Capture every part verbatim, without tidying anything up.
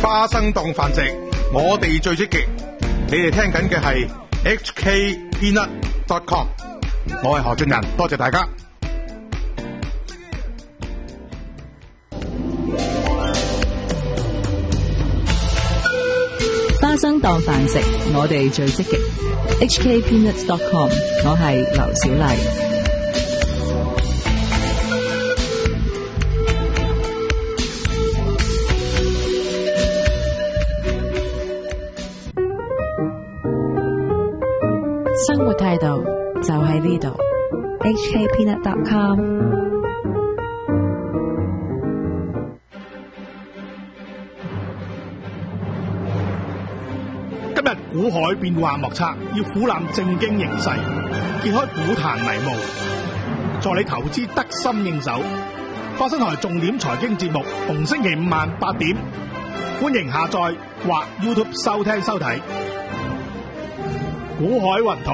花生檔繁殖，我哋最積極。你哋聽緊嘅係 H K Peanut dot com， 我係何俊仁，多謝大家。 花生檔繁殖，我哋最積極。H K Peanut dot com， 我係劉小麗。 生活態度就喺呢度 H K Peanut dot com。 今日股海變幻莫測，要俯瞰正經形勢，揭開股壇迷霧，助你投資得心應手。花生台重點財經節目，逢星期五晚八點，歡迎下載或 YouTube 收聽收睇。股海雲圖。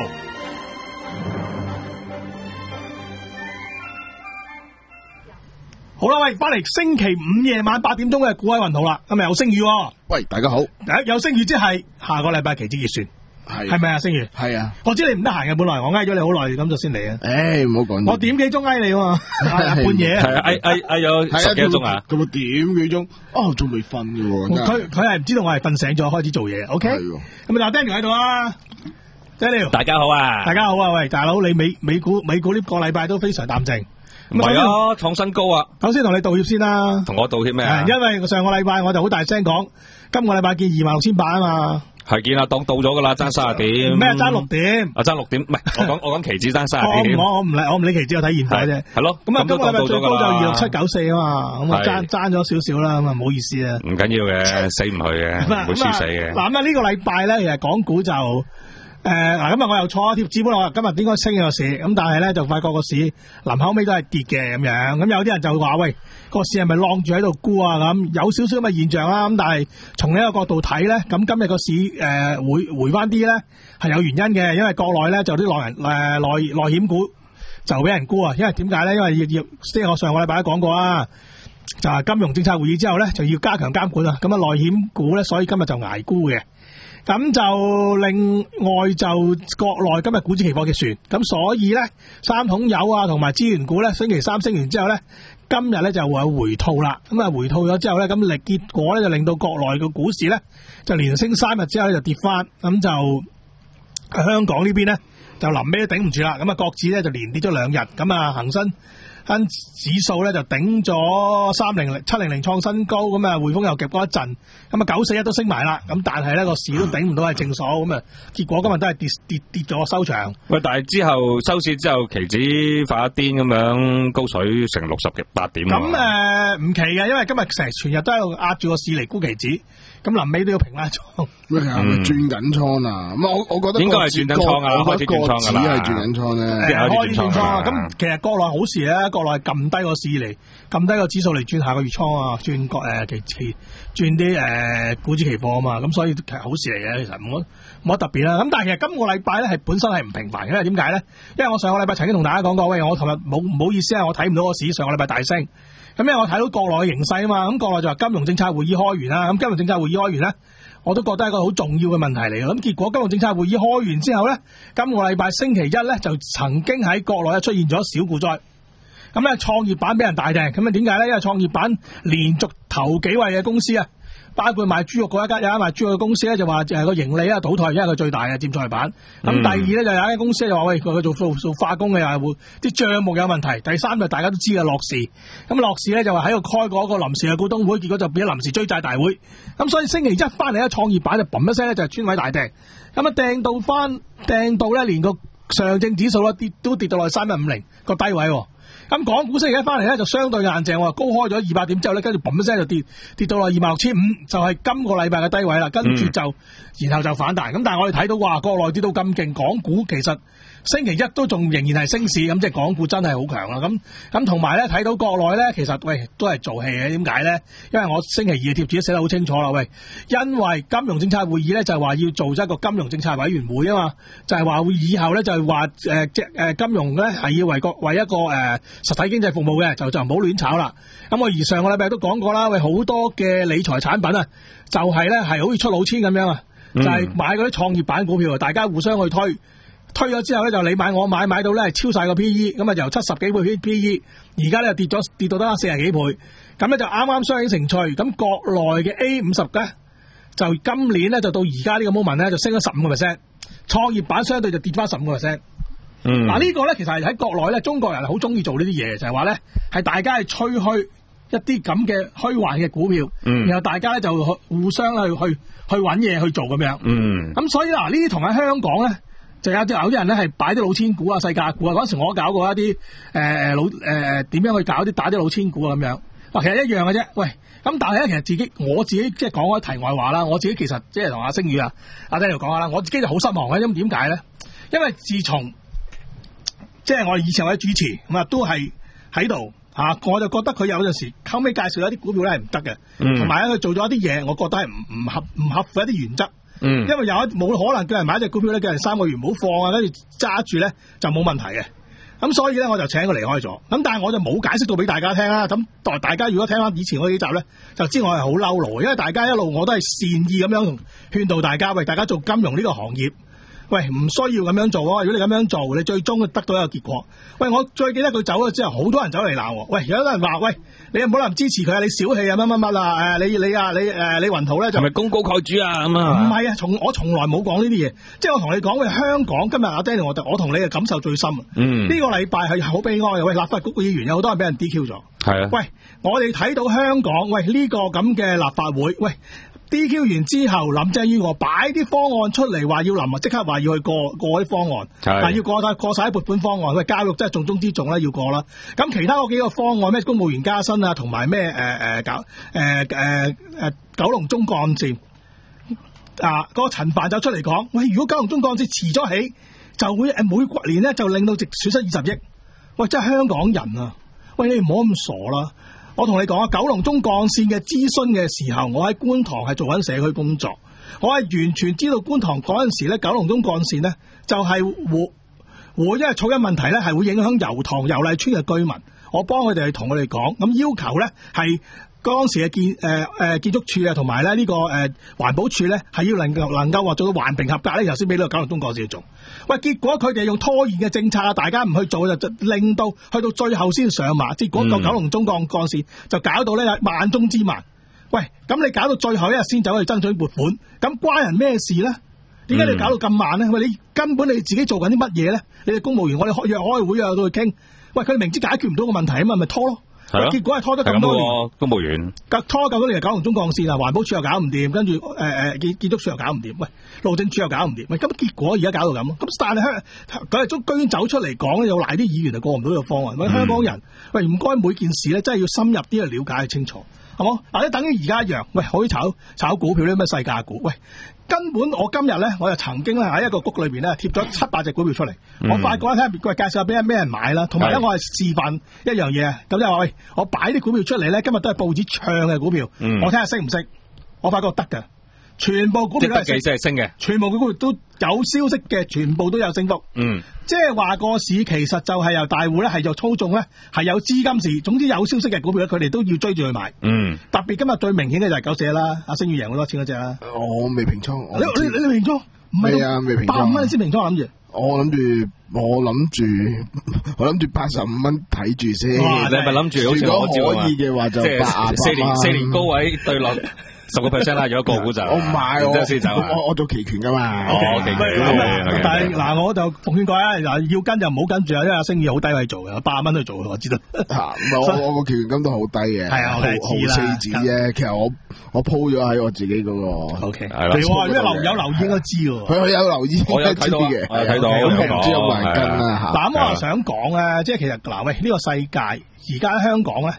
好啦，喂，翻嚟星期五夜晚八點鐘嘅股海雲圖啦，今日有聲譽、哦。 喂，大家好。 誒，有聲譽即係下個禮拜期指結算，係係咪啊？聲譽係啊。 我知你唔得閒嘅，本來我挨咗你好耐，咁就先嚟啊。 誒，唔好講。 我點幾鐘挨你喎？半夜係啊，挨挨挨咗十幾個鐘啊。 咁啊，點幾鐘？哦，仲未瞓嘅喎。 佢佢係唔知道我係瞓醒咗開始做嘢。OK。咁啊，嗱 ，Daniel 喺度啊。Daniel， 大家好啊！ 大家好啊！喂，大佬，你美美股美股呢個禮拜都非常淡靜， 唔係啊，創新高啊！ 首先同你道歉先啦， 同我道歉咩啊？ 因為上個禮拜我就好大聲講，今個禮拜見二萬六千八啊嘛， 係見啊，當到咗噶啦，爭三十點咩？爭六點啊，爭六點，唔係我講我講期指爭三十點， 我我唔理我唔理期指，我睇現貨啫，係咯。咁啊，今個禮拜最高就二六七九四啊嘛，咁啊爭爭咗少少啦，咁啊唔好意思啊， 唔緊要嘅，死唔去嘅，唔會輸死嘅。 嗱咁啊，呢個禮拜咧，其實港股就。誒，嗱，今日我又錯貼紙本，我今日應該升個市，咁但係咧就發覺個市臨後尾都係跌嘅咁樣，咁有啲人就話喂，個市係咪晾住喺度沽啊？咁有少少咁嘅現象啦，咁但係從呢個角度睇咧，咁今日個市誒、呃、回回翻啲咧係有原因嘅，因為國內咧就啲內人誒內內險股就俾人沽啊，因為點解咧？因為要要即係我上個禮拜都講過啦，就係、是、金融政策會議之後咧就要加強監管啊，咁啊內險股咧，所以今日就捱沽嘅。咁就另外就國內今日股指期貨結算，咁所以咧三桶油啊同埋資源股咧星期三升完之後咧，今日咧就會有回吐啦。咁啊回吐咗之後咧，咁力結果咧就令到國內嘅股市咧就連升三日之後咧就跌翻，咁就香港呢邊咧就臨尾都頂唔住啦。咁啊國指咧就連跌咗兩日，咁啊恒生跟指數咧就頂咗三零零七零零創新高，咁啊匯豐又夾過一陣，咁啊九四一都升埋啦，咁但係咧個市都頂唔到係正數，咁啊結果今日都係跌跌跌咗收場。 喂，但係之後收市之後期指發一癲咁樣高水成六十八點。 咁誒唔奇嘅，因為今日成全日都喺度壓住個市嚟沽期指，咁臨尾都要平啦倉。 咩啊？轉緊倉啊？咁我我覺得應該係轉緊倉啊，開始轉倉㗎啦。 只係轉緊倉咧， 開始轉倉啊！咁其實國內好事咧，國內撳低個市嚟，撳低個指數嚟轉下個月倉啊，轉國誒期期轉啲誒股指期貨啊嘛，咁所以其實好事嚟嘅，其實冇冇乜特別啦。咁但係其實今個禮拜咧係本身係唔平凡嘅，因為點解咧？因為我上個禮拜曾經同大家講過，喂，我琴日冇唔好意思啊，我睇唔到個市上個禮拜大升。咁因為我睇到國內嘅形勢啊嘛，咁國內就話金融政策會議開完啦，咁金融政策會議開完咧，我都覺得係一個好重要嘅問題嚟嘅。咁結果金融政策會議開完之後咧，今個禮拜星期一咧就曾經喺國內出現咗小股災。咁咧創業板俾人大掟，咁啊點解咧？因為創業板連續頭幾位嘅公司啊，包括賣豬肉嗰一家有一間賣豬肉嘅公司咧，就話誒個盈利啊倒退，因為佢最大嘅佔創業板。咁、嗯、第二咧就有一間公司就話喂，佢做做做化工嘅又係會啲帳目有問題。第三就大家都知嘅樂視，咁樂視咧就話喺度開過一個臨時嘅股東會，結果就變咗臨時追債大會。咁所以星期一翻嚟咧，創業板就嘣一聲咧就係專位大掟，咁啊掟到翻掟到咧連個上證指數咧跌都跌到落去三一五零個低位。咁港股星期一翻嚟咧就相對硬淨，我話高開咗二百點之後咧，跟住嘣一聲就跌跌到落二萬六千五，就係今個禮拜嘅低位啦。跟住就、嗯、然後就反彈。咁但係我哋睇到話國內跌到咁勁，港股其實星期一都仲仍然係升市，咁即係港股真係好強啦。咁咁同埋咧睇到國內咧，其實喂都係做戲嘅。點解咧？因為我星期二嘅貼紙都寫得好清楚啦。喂，因為金融政策會議咧就係話要做一個金融政策委員會啊嘛，就係話會以後咧就係話誒即誒金融咧係要為個為一個誒、呃、實體經濟服務嘅，就就唔好亂炒啦。咁我而上個禮拜都講過啦，喂好多嘅理財產品啊，就係咧係好似出老千咁樣啊，就係、是、買嗰啲創業板股票，大家互相去推。推咗之後咧，就你買我買，買到咧係超晒個 P E， 咁啊由七十幾倍 P E， 而家咧跌咗跌到得四十幾倍，咁咧就啱啱相映成趣。咁國內嘅 A 五十咧，就今年咧就到而家呢個 moment 咧就升咗十五個 percent， 創業板相對就跌翻十五個 percent。嗯，嗱、啊這個、呢個咧其實係喺國內咧，中國人好中意做呢啲嘢，就係話咧係大家係吹噓一啲咁嘅虛幻嘅股票，嗯、然後大家咧就互相去去去揾嘢去做咁樣。嗯，咁所以嗱呢啲同喺香港咧。就有啲有啲人咧係擺啲老千股啊、世界股啊，嗰陣時我搞過一啲誒誒老誒點樣去搞啲打啲老千股啊咁樣，嗱其實一樣嘅啫。喂，咁但係咧其實自己我自己即係講開題外話啦，我自己其實即係同阿星宇啊、阿 Daniel 講下啦，我自己就好失望嘅，因為點解咧？因為自從即係我以前我嘅主持咁啊，都係喺度嚇，我就覺得佢有陣時後尾介紹一啲股票咧係唔得嘅，同埋咧佢做咗一啲嘢，我覺得係唔唔合唔合乎一啲原則。嗯，因為有一冇可能叫人買一隻股票咧，叫人三個月唔好放啊，跟住揸住咧就冇問題嘅。咁所以咧，我就請佢離開咗。咁但係我就冇解釋到俾大家聽啦。咁代大家如果聽翻以前嗰幾集咧，就知我係好嬲怒，因為大家一路我都係善意咁樣勸導大家，喂，大家做金融呢個行業。喂，唔需要咁樣做啊！如果你咁樣做，你最終得到一個結果。喂，我最記得佢走咗之後，好多人走嚟鬧我。喂，有啲人話：喂，你唔好諗支持佢啊！你小氣啊，乜乜乜啊！誒，你你啊，你誒，李雲圖咧就係咪功高蓋主啊？咁啊？ 唔係啊，從我從來冇講呢啲嘢。即係我同你講，喂，香港今日阿 Daniel，我我同你嘅感受最深。嗯。呢個禮拜係好悲哀嘅。喂，立法局嘅議員有好多人俾人 D Q 咗。係啊。喂，我哋睇到香港，喂呢個咁嘅立法會，喂。D Q 完之後，林鄭月娥擺啲方案出嚟，話要臨即刻話要去過過啲方案，但係要過晒過晒啲撥款方案。喂，教育真係重中之重啦，要過啦。咁其他嗰幾個方案，咩公務員加薪啊，同埋咩誒誒搞誒誒誒九龍中幹線啊，嗰個陳帆就出嚟講，喂，如果九龍中幹線遲咗起，就會誒每年咧就令到直損失二十億。喂，真係香港人啊！喂，你唔好咁傻啦。我同你講啊，九龍中幹線嘅諮詢嘅時候，我喺觀塘係做緊社區工作，我係完全知道觀塘嗰陣時咧，九龍中幹線咧就係會會因為噪音問題咧係會影響油塘油麗邨嘅居民，我幫佢哋同佢哋講，咁要求咧係當時嘅建誒誒建築署啊，同埋咧呢個誒環保署咧係要能夠能夠話做到環評合格咧，頭先俾呢個九龍中幹線去做。喂，結果佢哋用拖延嘅政策啊，大家唔去做就令到去到最後先上馬，結果個九龍中幹幹線就搞到咧萬中之萬。喂，咁你搞到最後一日先走去爭取撥款，咁關人咩事咧？點解你搞到咁慢咧？喂，你根本你自己做緊啲乜嘢咧？你哋公務員，我哋約開會啊，到去傾。喂，佢明知解決唔到個問題啊嘛，咪拖咯。係結果係拖咗咁多年， 公務員拖咗咁多年，九龍中幹線啊，環保署又搞唔掂，跟住誒誒建建築署又搞唔掂，喂，路政署又搞唔掂，喂，咁結果而家搞到咁，咁但係香佢係中居然走出嚟講，又賴啲議員就過唔到呢個方案，喂，香港人，喂，唔該每件事咧，真係要深入啲去了解清楚，係冇？嗱，你等於而家一樣，喂，可以炒炒股票呢咩世界股，喂。根本我今日咧，我又曾經咧喺一個谷裏邊咧貼咗七八隻股票出嚟，嗯、我發覺睇下佢介紹下俾人咩人買啦，同埋咧我係示範一樣嘢，咁就話喂，我擺啲股票出嚟咧，今日都係報紙唱嘅股票，嗯、我睇下識唔識，我發覺得㗎。全部股票都係升嘅， 全部股票都有消息嘅，全部都有升幅。嗯，即係話個市其實就係由大戶咧，係就操縱咧，係有資金市。總之有消息嘅股票咧，佢哋都要追住去買。嗯，特別今日最明顯嘅就係九四啦，阿星宇贏好多錢嗰隻啦。 我未平倉， 你你你平倉？唔係啊，未平倉。 八五蚊先平倉諗住。 我諗住，我諗住，我諗住八十五蚊睇住先。 你係咪諗住好似我如果可以嘅話就八四年四年高位對落。十個 percent 啦，如果個股就我唔係，我先走， 我我做期權噶嘛。 哦，期權。 但係嗱，我就奉勸各位嗱，要跟就唔好跟住啊，因為阿星宇好低位做嘅，八十蚊去做嘅，我知道。 嚇，我我個期權金都好低嘅， 係啊，我係知啦。 四字啫，其實我我鋪咗喺我自己嗰個。O K，係啦。 你話咩留有留意應該知喎。 佢有留意， 我有睇到嘅，我睇到。 咁唔知有冇人跟啦嚇。 嗱，咁我又想講咧，即係其實嗱喂，呢個世界而家香港咧。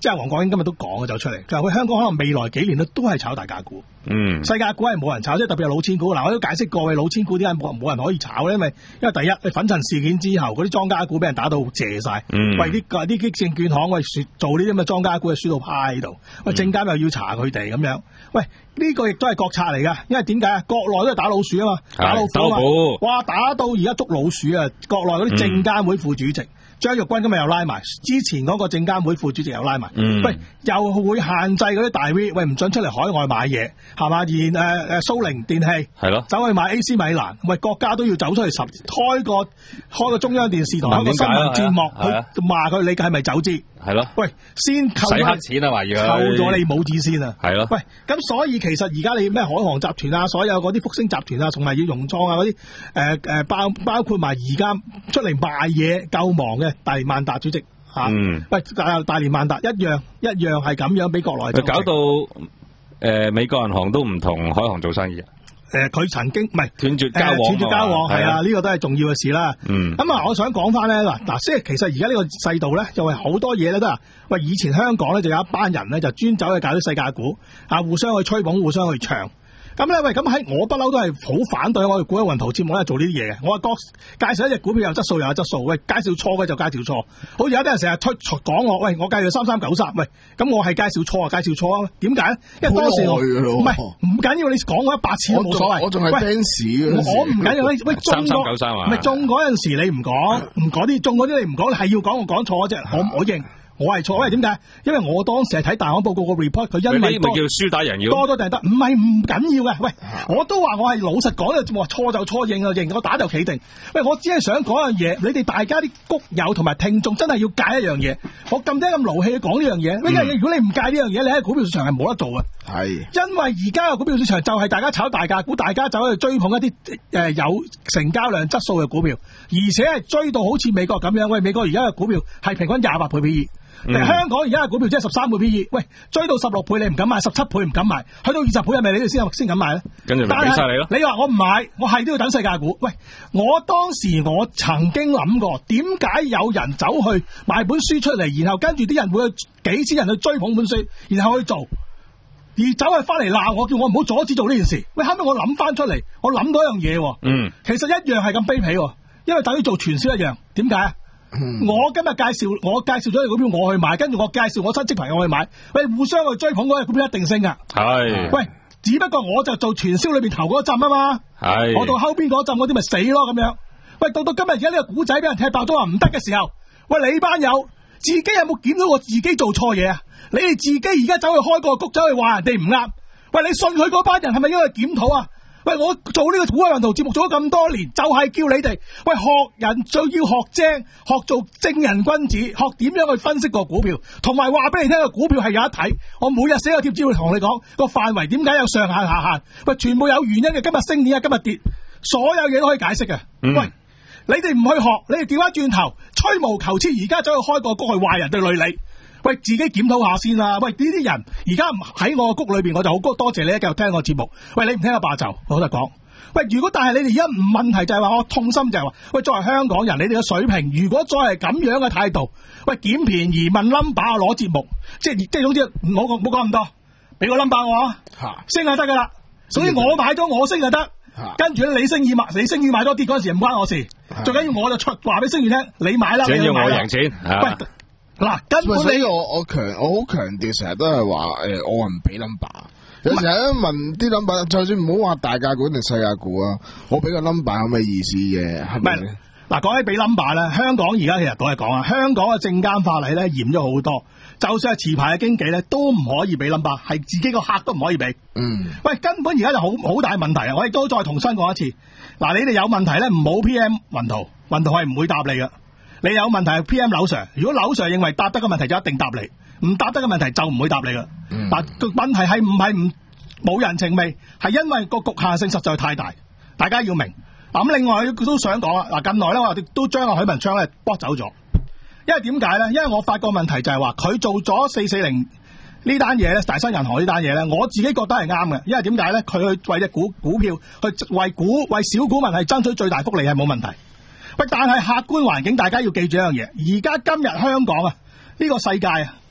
即係黃國英今日都講咗走出嚟，佢話佢香港可能未來幾年咧都係炒大價股。 嗯， 世界股係冇人炒，即係特別係老千股。嗱，我都解釋過，喂，老千股點解冇冇人可以炒咧？因為因為第一，你粉塵事件之後，嗰啲莊家股俾人打到謝晒。 嗯， 喂，啲啲啲證券行喂做呢啲咁嘅莊家股，係輸到派喺度。喂，證監又要查佢哋咁樣。喂，呢、這個亦都係國策嚟㗎，因為點解啊？國內都係打老鼠啊嘛，打老虎啊嘛。哇，打到而家捉老鼠啊！國內嗰啲證監會副主席。嗯張玉軍今日又拉埋，之前嗰個證監會副主席又拉埋，嗯、喂，又會限制嗰啲大 V， 喂，唔准出嚟海外買嘢，係嘛？然誒誒蘇寧電器係咯，走去買 A C 米蘭，喂，國家都要走出去十開個開個中央電視台開個新聞節目去罵佢，你係咪走資？係咯，喂，先扣洗黑錢啊嘛，要扣咗你帽子先啊， 係咯， 喂，咁所以其實而家你咩海航集團啊，所有嗰啲福星集團啊，同埋要融創啊嗰啲誒誒包包括埋而家出嚟賣嘢夠忙嘅大連萬達主席嚇，嗯、喂大大連萬達一樣一樣係咁樣俾國內搞到誒、呃、美國銀行都唔同海航做生意。 誒，佢、呃、曾經唔係斷絕交往， 斷絕交往係啊，呢、這個都係重要嘅事啦。嗯，咁啊，我想講翻咧嗱嗱，即係其實而家呢個世道咧，就係好多嘢咧都係喂，以前香港咧就有一班人咧就專走去搞啲世界股啊，互相去吹捧，互相去唱。咁咧喂，咁喺我不嬲都係好反對我哋股海雲圖節目咧做呢啲嘢嘅。我話各介紹一隻股票有質素又有質素，喂，介紹錯嘅就介紹錯。好似有啲人成日推講我，喂，我介紹三三九三，喂，咁我係介紹錯啊，介紹錯啊，點解咧？因為當時我唔係唔緊要，你講我一百次都冇所謂。 我仲係 fans 嘅， 我唔緊要，喂，中三三九三啊， 唔係中嗰陣時你唔講，唔講啲中嗰啲你唔講，你係要講我講錯嗰隻，我我認。我係錯，因為點解？因為我當時係睇大行報告個 report， 佢因為多叫輸打贏要多多定得，唔係唔緊要嘅。喂，我都話我係老實講嘅，話錯就錯，認就認，我打就企定。喂，我只係想講樣嘢，你哋大家啲谷友同埋聽眾真係要戒一樣嘢。我咁多咁勞氣講呢樣嘢，呢樣嘢如果你唔戒呢樣嘢，你喺股票市場係冇得做嘅。係，因為而家嘅股票市場就係大家炒大價股，大家走去追捧一啲誒、呃、有成交量質素嘅股票，而且係追到好似美國咁樣。喂，美國而家嘅股票係平均廿八倍 P E。嗯、香港而家嘅股票只係十三倍 P E， 喂，追到十六倍你唔敢買，十七倍唔敢買，去到二十倍係咪你哋先先敢買咧？ 跟住咪俾晒你咯。 你話我唔買，我係都要等世界股。喂，我當時我曾經諗過，點解有人走去買本書出嚟，然後跟住啲人會有幾千人去追捧本書，然後去做，而走去翻嚟鬧我，叫我唔好阻止做呢件事。喂，後尾我諗翻出嚟，我諗到一樣嘢，嗯，其實一樣係咁卑鄙，因為等於做傳銷一樣。點解啊？嗯、我今日介紹，我介紹咗隻股票我去買，跟住我介紹我親戚朋友去買，喂，互相去追捧嗰隻股票一定升噶。係，喂，只不過我就做傳銷裏邊頭嗰陣啊嘛，係，我到後邊嗰陣嗰啲咪死咯咁樣。喂，到到今日而家呢個股仔俾人踢爆咗話唔得嘅時候，喂，你班友自己有冇檢討過自己做錯嘢啊？你哋自己而家走去開個谷，走去話人哋唔啱，喂，你信佢嗰班人係咪應該檢討啊？喂，我做呢個股海雲圖節目做咗咁多年，就係、是、叫你哋喂學人，最要學精，學做正人君子，學點樣去分析個股票，同埋話俾你聽個股票係有得睇。我每日寫個貼紙會同你講個範圍點解有上限下限，喂，全部有原因嘅。今日升點解今日跌，所有嘢都可以解釋嘅。嗯、喂，你哋唔去學，你哋調翻轉頭吹毛求疵，而家走去開個谷去話人哋累你。喂，自己檢討下先啦。喂，呢啲人而家喺我個谷裏邊，我就好多謝你繼續聽我節目。喂，你唔聽下罷就，我老實講。喂，如果但係你哋而家唔問題就係話，我痛心就係話，喂，作為香港人，你哋嘅水平，如果再係咁樣嘅態度，喂，撿便宜問 number 攞節目，即係即係總之唔好講唔好講咁多，俾個 number 我啊，升就得噶啦。所以我買咗我升就得，跟住咧你升意買，你升意買多啲嗰陣時唔關我事，最緊要我就出話俾星宇聽，你買啦， 最緊要我贏錢。 喂。嗱，根本你我我強我好強調，成日都係話誒，我話唔俾 number。有時候問啲 number，就算唔好話大價股定細價股啊，我俾個 number 有咩意思嘅？係咪？ 嗱，講起俾 number 咧，香港而家其實都係講啊，香港嘅證監法例咧嚴咗好多，就算係持牌嘅經紀咧都唔可以俾 number，係自己個客都唔可以俾。嗯。喂，根本而家就好好大問題啊！我亦都再重新講一次，嗱，你哋有問題咧，唔好 P M 雲圖，雲圖係唔會答你噶。你有問題 P M 劉 Sir， 如果劉 Sir 認為答得嘅問題就一定答你，唔答得嘅問題就唔會答你啦。嗱、嗯，個問題係唔係唔冇人情味，係因為個局限性實在太大，大家要明。嗱，咁另外都想講啊，嗱，近來咧我哋都將阿許文昌咧剝走咗，因為點解咧？因為我發覺問題就係話佢做咗四四零呢單嘢咧，大新銀行呢單嘢咧，我自己覺得係啱嘅，因為點解咧？佢去為隻股股票去為股為小股民係爭取最大福利係冇問題。喂，但係客觀環境，大家要記住一樣嘢。而家今日香港啊，呢、這個世界啊，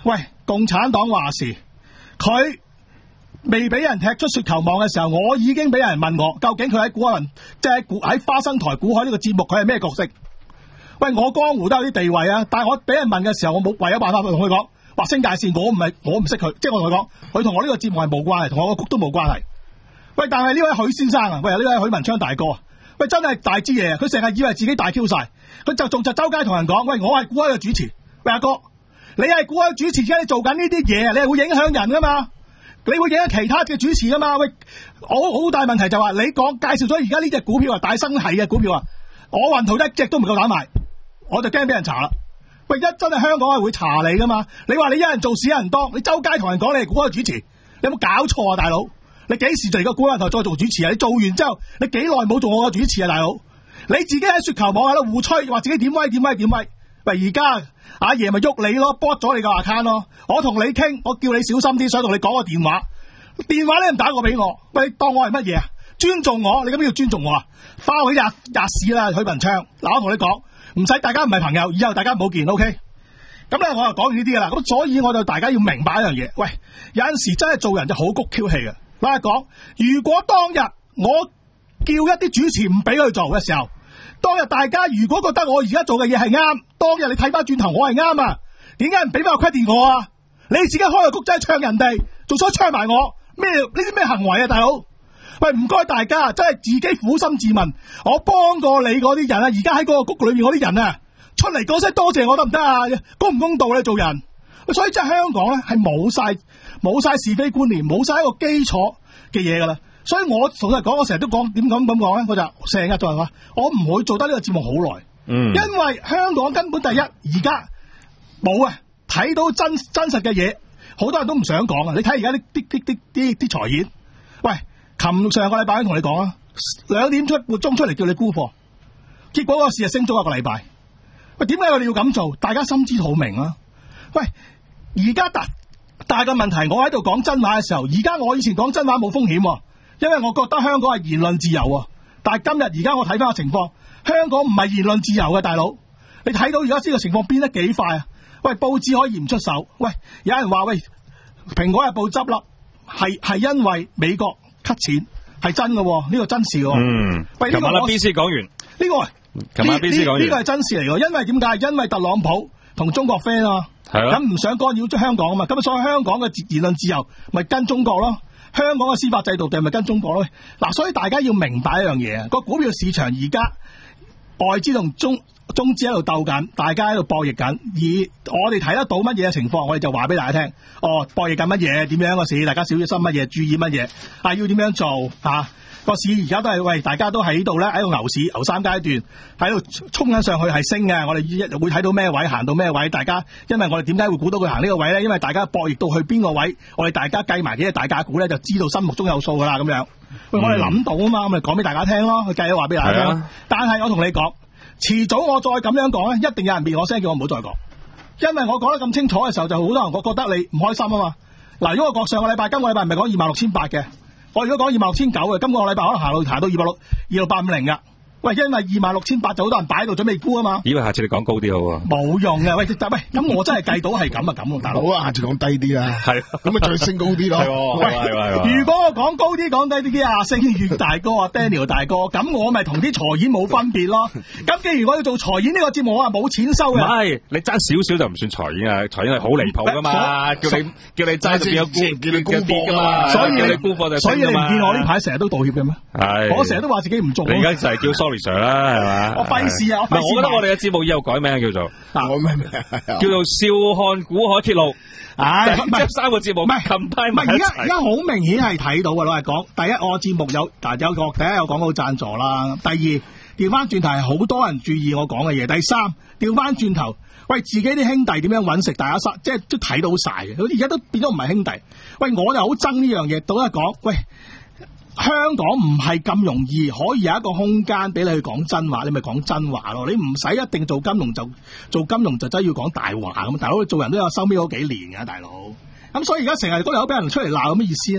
喂，共產黨話事，佢未俾人踢出雪球網嘅時候，我已經俾人問我，究竟佢喺古海雲，即係喺花生台古海呢個節目，佢係咩角色？喂，我江湖都有啲地位啊，但係我俾人問嘅時候，我冇唯有辦法同佢講，劃清界線，我唔係我唔識佢，即係我同佢講，佢同我呢個節目係冇關係，同我個曲都冇關係。喂，但係呢位許先生啊，喂，呢位許文昌大哥啊，喂，真係大支嘢，佢成日以為自己大 Q 晒，佢就仲就周街同人講，喂，我係古海嘅主持，喂阿哥，你係古海主持，而家你做緊呢啲嘢，你係會影響人噶嘛？你會影響其他嘅主持噶嘛？喂，好好大問題就話你講介紹咗而家呢隻股票啊，大生係嘅股票啊，我運途一隻都唔夠膽賣，我就驚俾人查啦。喂，一真係香港係會查你噶嘛？你話你一人做事一人當，你周街同人講你係古海主持，你有冇搞錯啊，大佬？你幾時就而家古海台再做主持啊？你做完之後，你幾耐冇做我個主持啊，大佬？你自己喺雪球網喺度互吹，話自己點威點威點威。喂，而家阿爺咪喐你咯，block咗你個 account 咯。我同你傾，我叫你小心啲，想同你講個電話。電話你唔打過俾我，喂，當我係乜嘢啊？尊重我，你咁要尊重我啊？翻去吔吔屎啦，許文昌。嗱，我同你講，唔使大家唔係朋友，以後大家唔好見 ，OK？咁咧，我就講完呢啲啦。咁所以我就大家要明白一樣嘢，喂，有陣時真係做人就好谷 Q 氣嘅。我係講，如果當日我叫一啲主持唔俾佢做嘅時候，當日大家如果覺得我而家做嘅嘢係啱，當日你睇翻轉頭我係啱啊，點解唔俾翻個 credit 我啊？你自己開個谷仔唱人哋，仲想唱埋我咩？呢啲咩行為啊，大佬？喂，唔該大家，真係自己苦心自問，我幫過你嗰啲人啊，而家喺嗰個谷裏面嗰啲人啊，出嚟講聲多謝我得唔得啊？公唔公道咧？做人，所以真係香港咧係冇晒冇晒是非觀念，冇晒一個基礎嘅嘢噶啦。所以我老實講，我成日都講點咁咁講咧，我就成日做人話，我唔會做得呢個節目好耐，嗯，因為香港根本第一而家冇啊，睇到真真實嘅嘢，好多人都唔想講啊。你睇而家啲啲啲啲啲啲財演，喂，琴上個禮拜已經同你講啦，兩點出半鐘出嚟叫你沽貨，結果個市係升咗一個禮拜。喂，點解我哋要咁做？大家心知肚明啊。喂，而家大大嘅問題，我喺度講真話嘅時候，而家我以前講真話冇風險喎。因為我覺得香港係言論自由啊，但係今日而家我睇翻個情況，香港唔係言論自由嘅，大佬，你睇到而家呢個情況變得幾快啊？喂，報紙可以唔出手，喂，有人話喂，蘋果日報執笠係係因為美國 cut 錢，係真嘅，呢、這個真事嘅。嗯，喂，呢、這個我 B C 講完，呢、這個琴日 B C 講完，呢、這個係真事嚟嘅，因為點解？因為特朗普同中國 friend 啊，係啊，咁唔想干擾咗香港啊嘛，咁所以香港嘅言論自由咪跟中國咯。香港嘅司法制度定係咪跟中國咧？嗱，所以大家要明白一樣嘢啊！個股票市場而家外資同中中資喺度鬥緊，大家喺度博弈緊。而我哋睇得到乜嘢嘅情況，我哋就話俾大家聽。哦，博弈緊乜嘢？點樣個市？大家小心乜嘢？注意乜嘢？啊，要點樣做？吓、啊、個市而家都係喂，大家都喺度咧，喺度牛市牛三階段喺度衝緊上去係升嘅。我哋一會睇到咩位，行到咩位？大家因為我哋點解會估到佢行呢個位咧？因為大家博弈到去邊個位，我哋大家計埋幾隻大價股咧，就知道心目中有數噶啦。咁樣喂，我哋諗到啊嘛，我咪講俾大家聽咯。佢計咗話俾大家聽。啊、但係我同你講，遲早我再咁樣講咧，一定有人滅我聲，叫我唔好再講。因為我講得咁清楚嘅時候，就好多人我覺得你唔開心啊嘛。嗱，如果我講上個禮拜、今個禮拜唔係講二萬六千八嘅。我如果講二萬六千九嘅，今個禮拜可能行到行到二百六、二六八五零噶。喂，因為二萬六千八就好多人擺喺度準備沽啊嘛。以為下次你講高啲好啊？冇用嘅，喂，喂，咁我真係計到係咁啊咁啊，大佬。好啊，下次講低啲啦。係，咁咪再升高啲咯。係，係，係。如果我講高啲、講低啲啊，星月大哥啊 ，Daniel 大哥，咁我咪同啲財演冇分別咯。咁既然我要做財演呢個節目，我係冇錢收嘅。唔係，你爭少少就唔算財演啊！財演係好離譜噶嘛，叫你叫你爭變咗沽，叫你沽貨噶嘛。所以你沽貨就所以你唔見我呢排成日都道歉嘅咩？係，我成日都話自己唔做。你而家就係叫 sorry sir 啦，係嘛？我費事啊！我覺得我哋嘅節目以後改名叫做啊，我咩名？叫做笑看股海鐵路。唉，唔係三個節目，唔係近排唔係而家而家好明顯係睇到嘅。老實講，第一我節目有嗱有個第一有廣告贊助啦，第二調翻轉頭係好多人注意我講嘅嘢，第三調翻轉頭，喂自己啲兄弟點樣揾食，大家實即係都睇到晒嘅。好似而家都變咗唔係兄弟。喂，我就好憎呢樣嘢。到一講，喂。香港唔係咁容易可以有一個空間俾你去講真話，你咪講真話咯。你唔使一定做金融就做金融就真係要講大話咁。大佬做人都有收尾嗰幾年嘅，大佬。咁所以而家成日嗰有俾人出嚟鬧，有咩意思啊？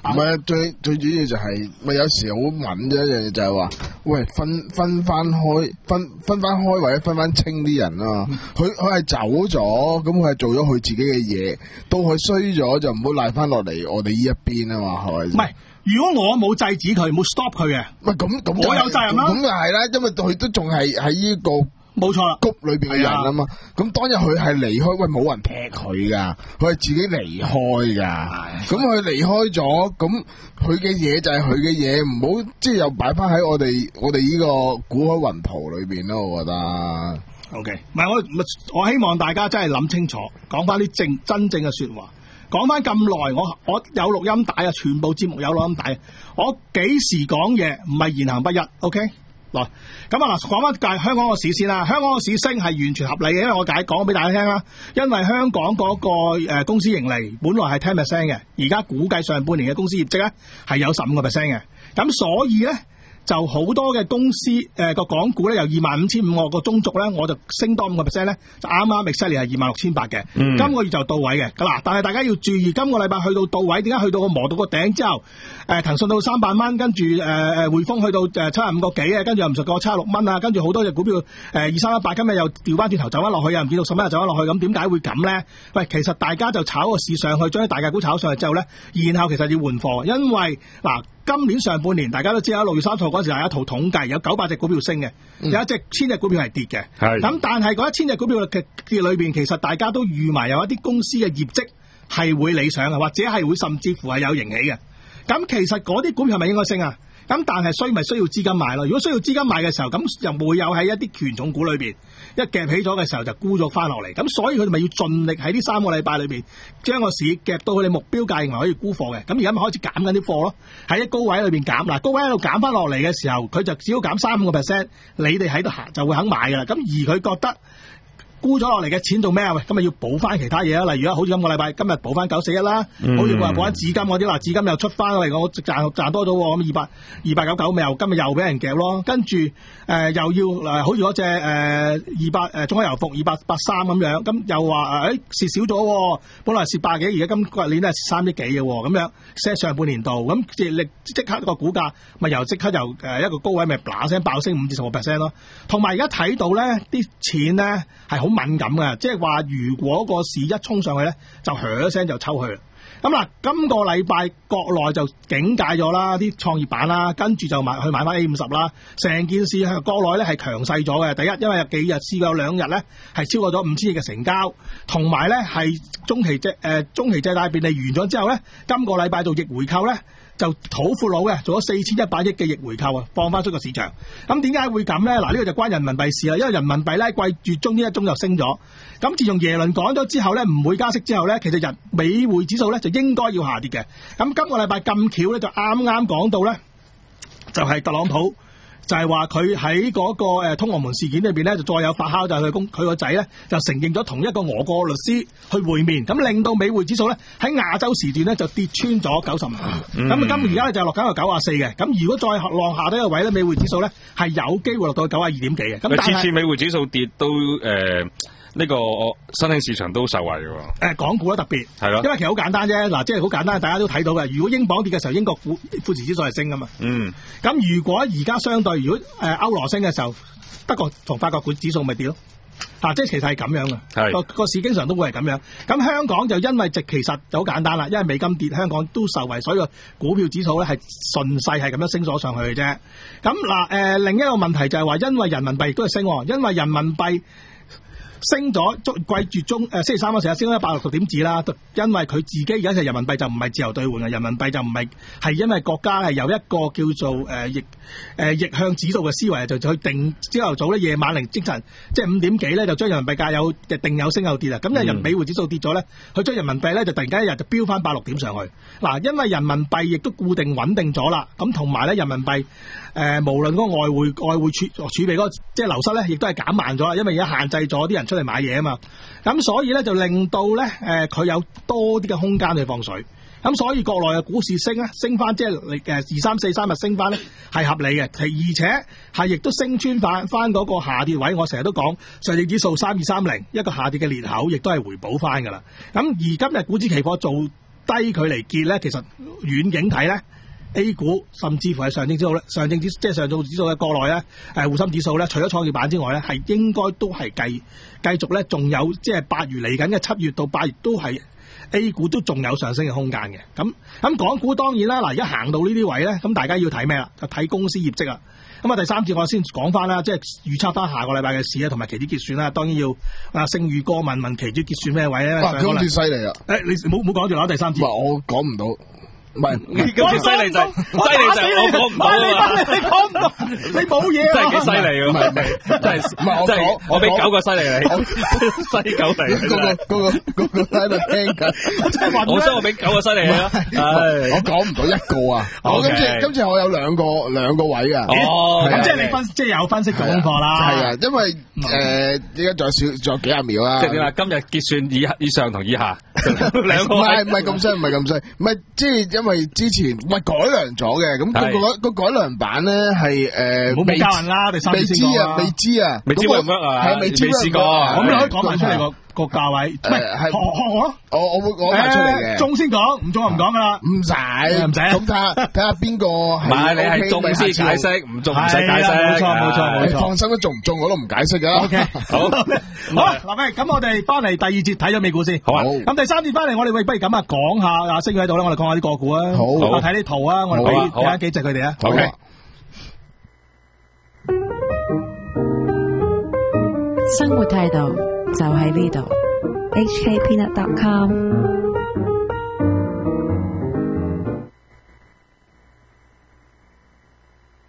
唔係啊，最最主要就係、是、咪有時好敏啫，一樣嘢就係話，喂分分翻開，分分翻開或者分翻清啲人啊。佢佢係走咗，咁佢係做咗佢自己嘅嘢，到佢衰咗就唔好賴翻落嚟我哋呢一邊啊嘛，係咪？ 唔係，如果我冇制止佢，冇 stop 佢嘅， 唔係咁咁， 我有責任啦。 咁就係啦，因為佢都仲係喺呢個。 冇錯啦， 谷裏邊嘅人啊嘛，咁當日佢係離開，喂冇人踢佢噶，佢係自己離開噶，咁佢離開咗，咁佢嘅嘢就係佢嘅嘢，唔好即係又擺翻喺我哋我哋呢個古海雲圖裏邊咯，我覺得。 O K， 唔係我我希望大家真係諗清楚，講翻啲正真正嘅說話，講翻咁耐，我我有錄音帶啊，全部節目有錄音帶，我幾時講嘢唔係言行不一 ，O K。嗱，咁啊嗱，講翻界香港個市先啦。香港個市升係完全合理嘅，因為我解講俾大家聽啦。因為香港嗰個誒公司盈利本來係十 percent 嘅，而家估計上半年嘅公司業績咧係有十五個 percent 嘅，咁所以咧。就好多嘅公司誒個、呃、港股咧由二萬五千五個中軸咧，我就升多五個 percent 咧，就啱啱 exactly 係二萬六千八嘅。嗯、今個月就到位嘅。嗱，但係大家要注意，今個禮拜去到到位，點解去到個磨到個頂之後，誒、呃、騰訊到三百蚊，跟住誒誒匯豐去到誒七十五個幾啊，跟住又唔熟個七十六蚊啊，跟住好多隻股票誒二三一八今日又調翻轉頭走翻落去，又唔見六十蚊又走翻落去，咁點解會咁咧？喂，其實大家就炒個市上去，將啲大價股炒上去之後咧，然後其實要換貨，因為嗱。今年上半年大家都知啦，六月三號嗰時係一套統計，有九百隻股票升嘅，嗯、有一隻千隻股票係跌嘅。咁是但係嗰一千隻股票嘅嘅裏邊，其實大家都預埋有一啲公司嘅業績係會理想嘅，或者係會甚至乎係有盈起嘅。咁其實嗰啲股票係咪應該升啊？咁但係需咪需要資金買咯？如果需要資金買嘅時候，咁又會有喺一啲權重股裏邊一夾起咗嘅時候就沽咗翻落嚟。咁所以佢哋咪要盡力喺呢三個禮拜裏邊將個市夾到佢哋目標價，認為可以沽貨嘅。咁而家咪開始減緊啲貨咯，喺啲高位裏邊減。嗱，高位喺度減翻落嚟嘅時候，佢就只要減三五個 percent，你哋喺度行就會肯買噶啦。咁而佢覺得。沽咗落嚟嘅錢做咩啊？喂，今日要補翻其他嘢啊！例如啊，好似今個禮拜今日補翻九四一啦，嗯、好似話補翻紙金嗰啲啦，紙金又出翻嚟，我賺賺多咗喎，咁二百二百九九咪又今日又俾人夾咯，跟住誒、呃、又要誒、呃、好似嗰隻誒二百誒中海油服二百八三咁樣，咁又話誒蝕少咗，本來蝕百幾，而家今個年都係蝕三億幾嘅喎，咁樣即上半年度，咁即係即刻個股價咪又即刻又誒一個高位咪嗱聲爆升五至十個 percent 咯，同埋而家睇到咧啲錢咧係好敏感嘅，即係話如果個市一衝上去咧，就響一聲就抽去。咁嗱，今個禮拜國內就警戒咗啦，啲創業板啦，跟住就買去買翻 A 五十啦。成件事係國內咧係強勢咗嘅。第一，因為有幾日試過有兩日咧係超過咗五千億嘅成交，同埋咧係中期借誒、呃、中期借貸便利完咗之後咧，今個禮拜做逆回購咧。就土闊佬嘅，做咗四千一百億嘅逆回購啊，放翻出個市場。咁點解會咁咧？嗱，呢個就關人民幣事啦。因為人民幣咧季月中呢一宗就升咗。咁自從耶倫講咗之後咧，唔會加息之後咧，其實人美匯指數咧就應該要下跌嘅。咁今個禮拜咁巧咧，就啱啱講到咧，就係特朗普。就係話佢喺嗰個誒通俄門事件裏邊咧，就再有發酵，就係佢公佢個仔咧就承認咗同一個俄國律師去會面，咁令到美匯指數咧喺亞洲時段咧就跌穿咗九十五，咁啊今而家咧就落緊個九啊四嘅，咁如果再落下低個位咧，美匯指數咧係有機會落到九啊二點幾嘅。咁但係次次美匯指數跌都誒。呃呢個新興市場都受惠嘅喎。誒，港股咧特別係咯，因為其實好簡單啫。嗱，即係好簡單，大家都睇到嘅。如果英鎊跌嘅時候，英國股富時指數係升噶嘛。嗯。咁如果而家相對，如果誒歐羅升嘅時候，德國同法國股指數咪跌咯。啊，即係其實係咁樣嘅。係。個個市經常都會係咁樣。咁香港就因為直其實就好簡單啦，因為美金跌，香港都受惠，所以個股票指數咧係順勢係咁樣升咗上去嘅啫。咁嗱誒，另一個問題就係話，因為人民幣亦都係升，因為人民幣。升咗季月中誒星期三嗰時升咗一百六十點子啦，因為佢自己而家係人民幣就唔係自由兌換嘅，人民幣就唔係係因為國家係有一個叫做誒、呃、逆誒、呃、逆向指導嘅思維，就去定朝頭早咧、夜晚零凌晨即係五點幾咧，就將人民幣價有定有升有跌啊。咁因為人美匯指數跌咗咧，佢將人民幣咧就突然間一日就飆翻百六點上去。嗱，因為人民幣亦都固定穩定咗啦，咁同埋咧人民幣誒、呃、無論嗰個外匯外匯儲儲備嗰個即係流失咧，亦都係減慢咗啦，因為而家限制咗啲人出嚟買嘢啊嘛，咁所以咧就令到咧誒佢有多啲嘅空間去放水，咁所以國內嘅股市升咧，升翻即係誒二三四三日升翻咧係合理嘅，而且係亦都升穿翻翻嗰個下跌位。我成日都講上證指數三二三零一個下跌嘅裂口，亦都係回補翻噶啦。咁而今日股指期貨做低距離結咧，其實遠景睇咧 ，A 股甚至乎係上證指數咧，上證指即係上證指數嘅國內咧，誒滬深指數咧，除咗創業板之外咧，係應該都係繼繼續咧，仲有即係八月嚟緊嘅七月到八月都係 A 股都仲有上升嘅空間嘅。咁咁港股當然啦，嗱而家行到呢啲位咧，咁大家要睇咩啦？就睇公司業績啊。咁啊，第三節我先講翻啦，即係預測翻下個禮拜嘅市啊，同埋期指結算啦。當然要啊，盛裕哥問問期指結算咩位咧？ 哇，佢好似犀利啊！ 誒，你唔好唔好講住啦，第三節。 我講唔到。唔係， 今次犀利就犀利就我講唔到啊！ 你講唔到，你冇嘢啊！ 真係幾犀利啊！唔係唔係，真係唔係我講，我俾九個犀利你，犀九嚟。 嗰個嗰個嗰個喺度聽緊， 我真係話我想我俾九個犀利你啊！ 我講唔到一個啊！我今次今次我有兩個兩個位啊！ 哦，咁即係你分即係有分析做功課啦。 係啊，因為誒依家仲有少仲有幾廿秒啦。 即係點啊？今日結算以以上同以下兩個。 唔係唔係咁衰，唔係咁衰，唔係即係。因為之前唔係改良咗嘅，咁個個個改良版咧係誒未教人啦，第三未知啊，未知啊， 未知會唔會啊？ 係未知試過， 咁你可以講埋出嚟個個價位， 誒係學學我， 我我會講埋出嚟嘅， 中先講，唔中就唔講噶啦， 唔使唔使， 咁睇下睇下邊個唔係你係中先解釋，唔中唔使解釋， 冇錯冇錯冇錯， 放心啦，中唔中我都唔解釋噶。 OK，好，好嗱，喂，咁我哋翻嚟第二節睇咗美股先， 好啊， 咁第三節翻嚟我哋喂不如咁啊，講下阿星喺度啦，我哋講下啲個股啊， 好， 我睇啲圖啊，我哋俾睇下幾隻佢哋啊 ，OK。 生活態度就喺呢度 ，H K Peanut dot com。